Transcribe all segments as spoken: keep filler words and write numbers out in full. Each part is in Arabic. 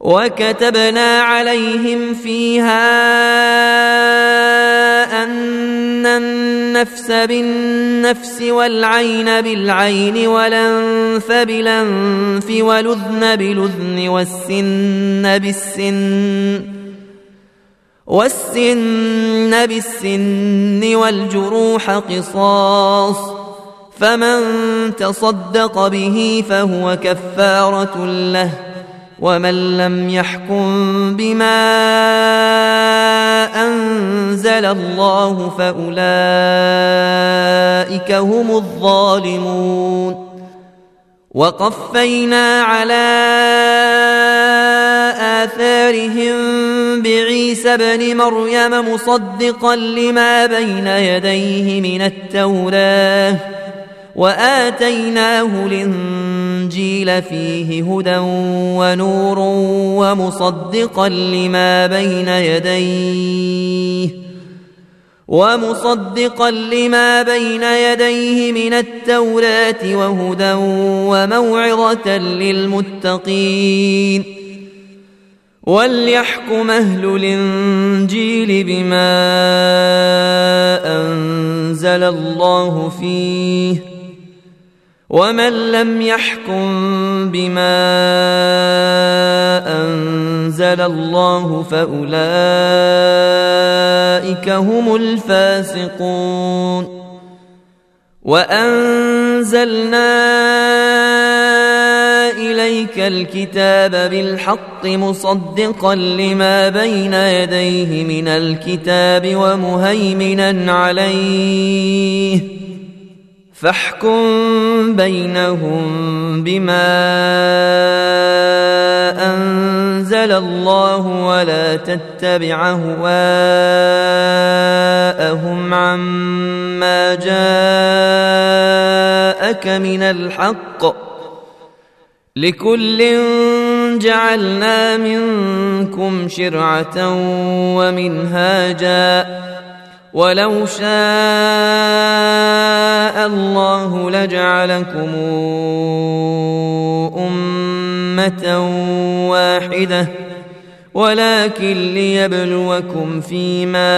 وكتبنا عليهم فيها أن النفس بالنفس والعين بالعين والأنف بالأنف والأذن بالأذن والسن بالسن والسن بالسن والجروح قصاص، فمن تصدق به فهو كفارة له، ومن لم يحكم بما أنزل الله فأولئك هم الظالمون. وقفينا على آثارهم بعيسى ابن مريم مصدقا لما بين يديه من التوراة، وآتيناه الإنجيل فيه هدى ونور ومصدقا لما بين يديه ومصدقا لما بين يديه من التوراة وهدى وموعظة للمتقين. وليحكم أهل الإنجيل بما أنزل الله فيه، ومن لم يحكم بما أنزل الله فأولئك هم الفاسقون. وأنزلنا إليك الكتاب بالحق مصدقا لما بين يديه من الكتاب ومهيمنا عليه، فاحكم بينهم بما أنزل الله ولا تتبع أهواءهم عما جاءك من الحق، لكل جعلنا منكم شرعة ومنهاجا، ولو شاء الله لجعلكم أمة واحدة، ولكن ليبلوكم فيما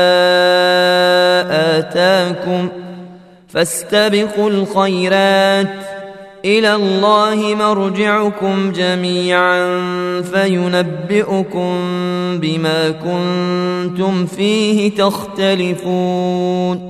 آتاكم، فاستبقوا الخيرات، إلى الله مرجعكم جميعا فينبئكم بما كنتم فيه تختلفون.